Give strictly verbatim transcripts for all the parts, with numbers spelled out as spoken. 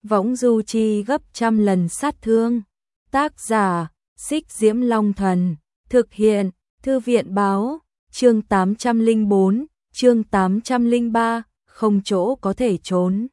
võng du chi gấp trăm lần sát thương. Tác giả, Xích Diễm Long Thần, thực hiện, Thư viện báo, chương tám trăm lẻ bốn, chương tám trăm lẻ ba, không chỗ có thể trốn.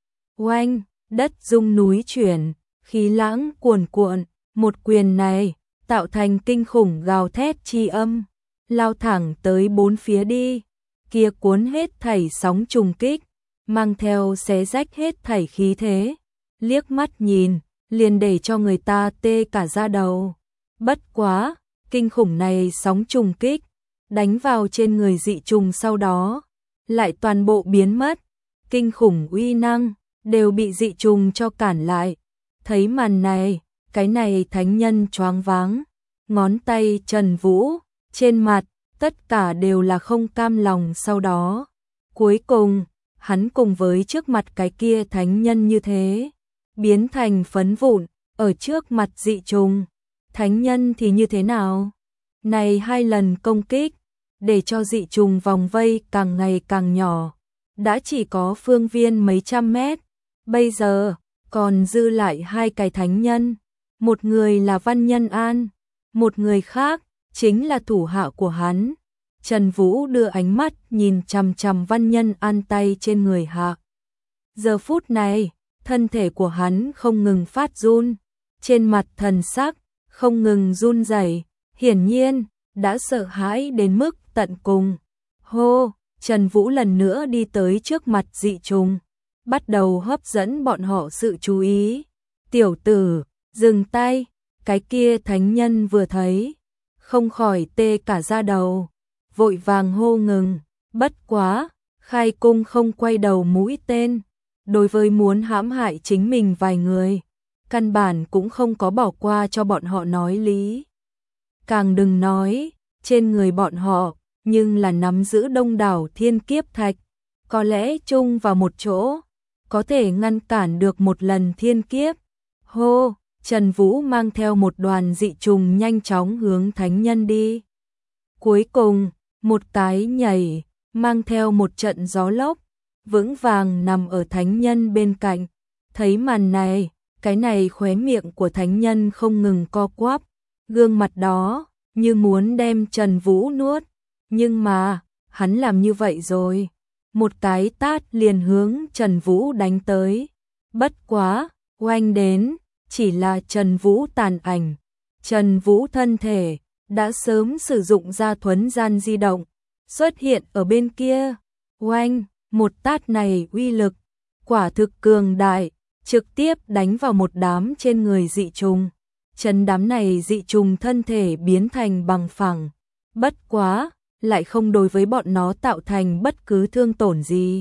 Oanh, đất rung núi chuyển, khí lãng cuồn cuộn, một quyền này tạo thành kinh khủng gào thét chi âm, lao thẳng tới bốn phía đi, kia cuốn hết thảy sóng trùng kích, mang theo xé rách hết thảy khí thế, liếc mắt nhìn, liền để cho người ta tê cả da đầu. Bất quá, kinh khủng này sóng trùng kích, đánh vào trên người dị trùng sau đó, lại toàn bộ biến mất, kinh khủng uy năng, đều bị dị trùng cho cản lại. Thấy màn này, cái này thánh nhân choáng váng, ngón tay Trần Vũ, trên mặt, tất cả đều là không cam lòng sau đó. Cuối cùng, hắn cùng với trước mặt cái kia thánh nhân như thế, biến thành phấn vụn, ở trước mặt dị trùng. Thánh nhân thì như thế nào? Này hai lần công kích, để cho dị trùng vòng vây càng ngày càng nhỏ, đã chỉ có phương viên mấy trăm mét, bây giờ còn dư lại hai cái thánh nhân, một người là Văn Nhân An, một người khác chính là thủ hạ của hắn. Trần Vũ đưa ánh mắt nhìn chằm chằm Văn Nhân An tay trên người hạ. Giờ phút này, thân thể của hắn không ngừng phát run, trên mặt thần sắc không ngừng run rẩy, hiển nhiên đã sợ hãi đến mức tận cùng. Hô, Trần Vũ lần nữa đi tới trước mặt dị trùng, bắt đầu hấp dẫn bọn họ sự chú ý. Tiểu tử, dừng tay, cái kia thánh nhân vừa thấy, không khỏi tê cả da đầu, vội vàng hô ngừng. Bất quá, khai cung không quay đầu mũi tên, đối với muốn hãm hại chính mình vài người, căn bản cũng không có bỏ qua cho bọn họ nói lý. Càng đừng nói, trên người bọn họ, nhưng là nắm giữ đông đảo thiên kiếp thạch, có lẽ chung vào một chỗ, có thể ngăn cản được một lần thiên kiếp. Hô, Trần Vũ mang theo một đoàn dị trùng nhanh chóng hướng thánh nhân đi. Cuối cùng, một cái nhảy, mang theo một trận gió lốc, vững vàng nằm ở thánh nhân bên cạnh. Thấy màn này, cái này khóe miệng của thánh nhân không ngừng co quắp, gương mặt đó như muốn đem Trần Vũ nuốt, nhưng mà, hắn làm như vậy rồi, một cái tát liền hướng Trần Vũ đánh tới. Bất quá, oanh đến, chỉ là Trần Vũ tàn ảnh. Trần Vũ thân thể đã sớm sử dụng ra thuấn gian di động, xuất hiện ở bên kia. Oanh, một tát này uy lực quả thực cường đại, trực tiếp đánh vào một đám trên người dị trùng. Chấn đám này dị trùng thân thể biến thành bằng phẳng, bất quá, lại không đối với bọn nó tạo thành bất cứ thương tổn gì.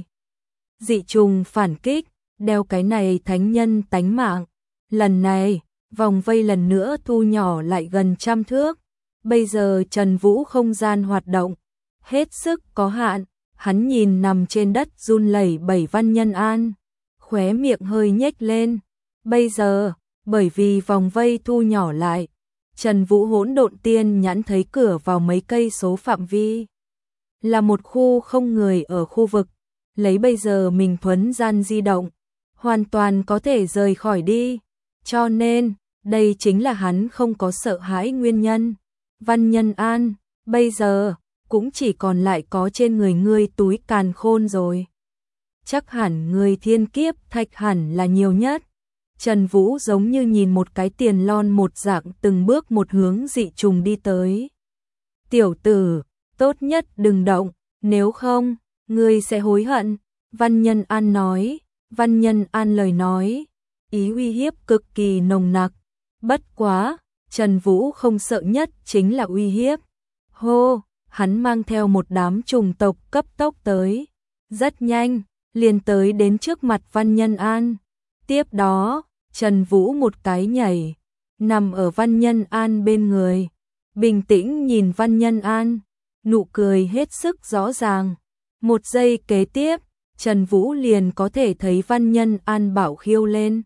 Dị trùng phản kích, đeo cái này thánh nhân tánh mạng. Lần này, vòng vây lần nữa thu nhỏ lại gần trăm thước. Bây giờ Trần Vũ không gian hoạt động, hết sức có hạn, hắn nhìn nằm trên đất run lẩy bẩy Văn Nhân An, khóe miệng hơi nhếch lên. Bây giờ, bởi vì vòng vây thu nhỏ lại, Trần Vũ hỗn độn tiên nhãn thấy cửa vào mấy cây số phạm vi. Là một khu không người ở khu vực, lấy bây giờ mình thuấn gian di động, hoàn toàn có thể rời khỏi đi. Cho nên, đây chính là hắn không có sợ hãi nguyên nhân. Văn Nhân An, bây giờ, cũng chỉ còn lại có trên người ngươi túi càn khôn rồi. Chắc hẳn người thiên kiếp thạch hẳn là nhiều nhất. Trần Vũ giống như nhìn một cái tiền lon một dạng từng bước một hướng dị trùng đi tới. Tiểu tử, tốt nhất đừng động, nếu không, ngươi sẽ hối hận. Văn Nhân An nói, Văn Nhân An lời nói, ý uy hiếp cực kỳ nồng nặc. Bất quá, Trần Vũ không sợ nhất chính là uy hiếp. Hô, hắn mang theo một đám trùng tộc cấp tốc tới. Rất nhanh, liền tới đến trước mặt Văn Nhân An. Tiếp đó, Trần Vũ một cái nhảy, nằm ở Văn Nhân An bên người, bình tĩnh nhìn Văn Nhân An, nụ cười hết sức rõ ràng. Một giây kế tiếp, Trần Vũ liền có thể thấy Văn Nhân An bảo khiêu lên.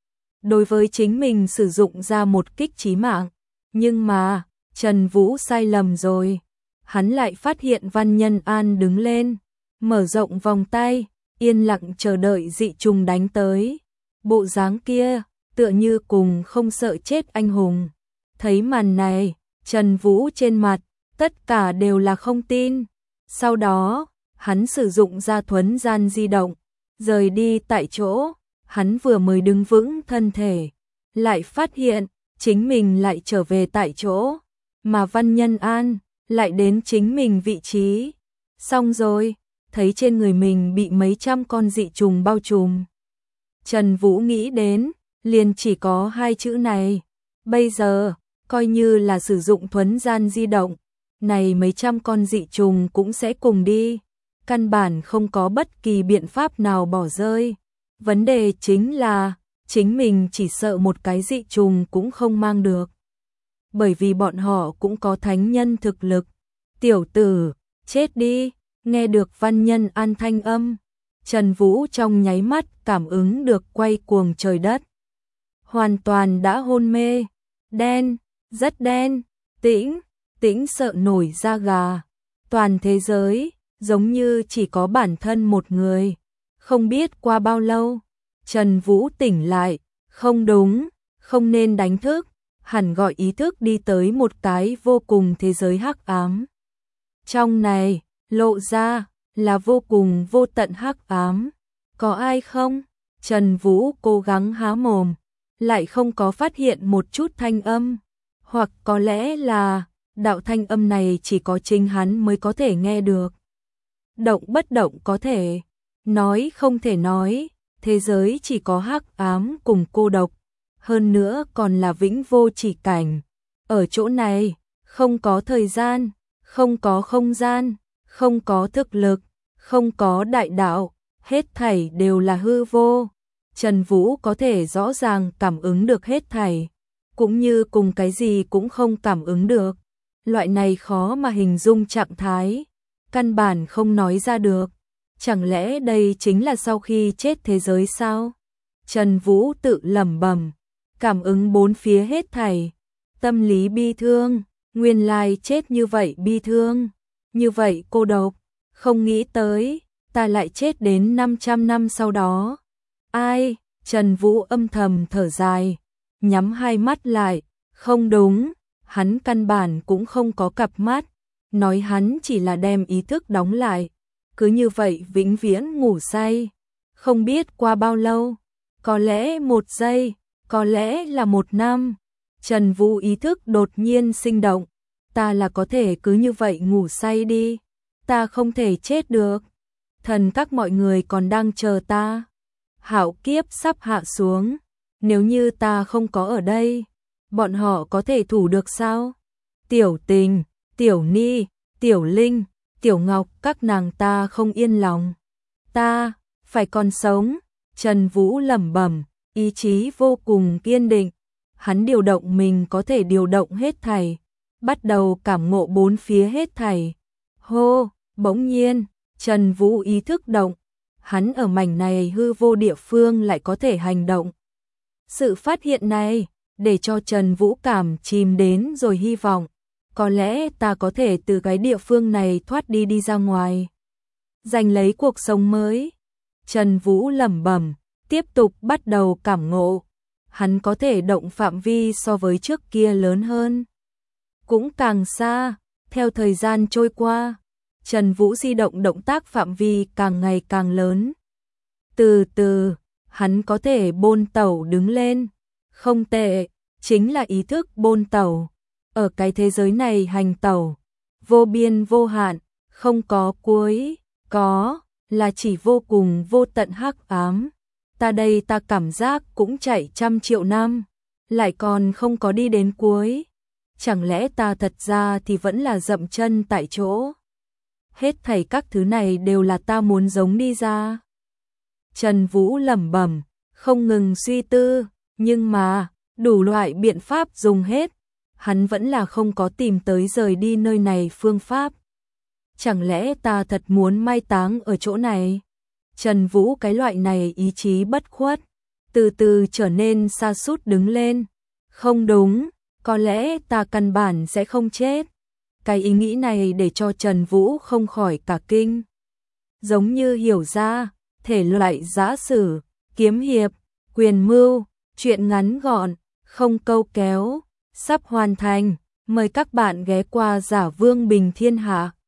Đối với chính mình sử dụng ra một kích chí mạng, nhưng mà, Trần Vũ sai lầm rồi. Hắn lại phát hiện Văn Nhân An đứng lên, mở rộng vòng tay, yên lặng chờ đợi dị trùng đánh tới. bộ dáng kia, tựa như cùng không sợ chết anh hùng. Thấy màn này, Trần Vũ trên mặt, tất cả đều là không tin. Sau đó, hắn sử dụng ra thuấn gian di động, rời đi tại chỗ, hắn vừa mới đứng vững thân thể, lại phát hiện, chính mình lại trở về tại chỗ, mà Văn Nhân An lại đến chính mình vị trí. Xong rồi, thấy trên người mình bị mấy trăm con dị trùng bao trùm. Trần Vũ nghĩ đến, liền chỉ có hai chữ này. Bây giờ, coi như là sử dụng thuấn gian di động, này mấy trăm con dị trùng cũng sẽ cùng đi. Căn bản không có bất kỳ biện pháp nào bỏ rơi. Vấn đề chính là, chính mình chỉ sợ một cái dị trùng cũng không mang được. Bởi vì bọn họ cũng có thánh nhân thực lực. Tiểu tử, chết đi, nghe được Văn Nhân An thanh âm. Trần Vũ trong nháy mắt cảm ứng được quay cuồng trời đất. Hoàn toàn đã hôn mê. Đen, rất đen, tĩnh, tĩnh sợ nổi da gà. Toàn thế giới, giống như chỉ có bản thân một người. Không biết qua bao lâu, Trần Vũ tỉnh lại, không đúng, không nên đánh thức, hẳn gọi ý thức đi tới một cái vô cùng thế giới hắc ám. Trong này, lộ ra là vô cùng vô tận hắc ám. Có ai không? Trần Vũ cố gắng há mồm, lại không có phát hiện một chút thanh âm. Hoặc có lẽ là đạo thanh âm này chỉ có chính hắn mới có thể nghe được. Động bất động có thể, nói không thể nói, thế giới chỉ có hắc ám cùng cô độc, hơn nữa còn là vĩnh vô chỉ cảnh. Ở chỗ này, không có thời gian, không có không gian, không có thực lực, không có đại đạo, hết thảy đều là hư vô. Trần Vũ có thể rõ ràng cảm ứng được hết thảy, cũng như cùng cái gì cũng không cảm ứng được. Loại này khó mà hình dung trạng thái, căn bản không nói ra được. Chẳng lẽ đây chính là sau khi chết thế giới sao? Trần Vũ tự lẩm bẩm, cảm ứng bốn phía hết thảy, tâm lý bi thương, nguyên lai chết như vậy bi thương, như vậy cô độc, không nghĩ tới, ta lại chết đến năm trăm năm sau đó. Ai? Trần Vũ âm thầm thở dài, nhắm hai mắt lại, không đúng, hắn căn bản cũng không có cặp mắt, nói hắn chỉ là đem ý thức đóng lại, cứ như vậy vĩnh viễn ngủ say. Không biết qua bao lâu, có lẽ một giây, có lẽ là một năm, Trần Vũ ý thức đột nhiên sinh động, ta là có thể cứ như vậy ngủ say đi, ta không thể chết được, thần các mọi người còn đang chờ ta. Hạo kiếp sắp hạ xuống, nếu như ta không có ở đây, bọn họ có thể thủ được sao? Tiểu Tình, Tiểu Ni, Tiểu Linh, Tiểu Ngọc, các nàng ta không yên lòng. Ta phải còn sống. Trần Vũ lẩm bẩm, ý chí vô cùng kiên định. Hắn điều động mình có thể điều động hết thảy, bắt đầu cảm ngộ bốn phía hết thảy. Hô, bỗng nhiên, Trần Vũ ý thức động, hắn ở mảnh này hư vô địa phương lại có thể hành động. Sự phát hiện này, để cho Trần Vũ cảm chìm đến rồi hy vọng, có lẽ ta có thể từ cái địa phương này thoát đi đi ra ngoài, giành lấy cuộc sống mới. Trần Vũ lẩm bẩm, tiếp tục bắt đầu cảm ngộ, hắn có thể động phạm vi so với trước kia lớn hơn, cũng càng xa. Theo thời gian trôi qua, Trần Vũ di động động tác phạm vi càng ngày càng lớn. Từ từ, hắn có thể bôn tẩu đứng lên. Không tệ, chính là ý thức bôn tẩu. Ở cái thế giới này hành tẩu, vô biên vô hạn, không có cuối, có, là chỉ vô cùng vô tận hắc ám. Ta đây ta cảm giác cũng chạy trăm triệu năm, lại còn không có đi đến cuối. Chẳng lẽ ta thật ra thì vẫn là dậm chân tại chỗ? Hết thảy các thứ này đều là ta muốn giống đi ra. Trần Vũ lẩm bẩm, không ngừng suy tư, nhưng mà, đủ loại biện pháp dùng hết, hắn vẫn là không có tìm tới rời đi nơi này phương pháp. Chẳng lẽ ta thật muốn mai táng ở chỗ này? Trần Vũ cái loại này ý chí bất khuất, từ từ trở nên sa sút đứng lên. Không đúng, có lẽ ta căn bản sẽ không chết. Cái ý nghĩ này để cho Trần Vũ không khỏi cả kinh. Giống như hiểu ra, thể loại giả sử, kiếm hiệp, Quyền mưu, chuyện ngắn gọn, không câu kéo, sắp hoàn thành. Mời các bạn ghé qua Giả Vương Bình Thiên Hạ.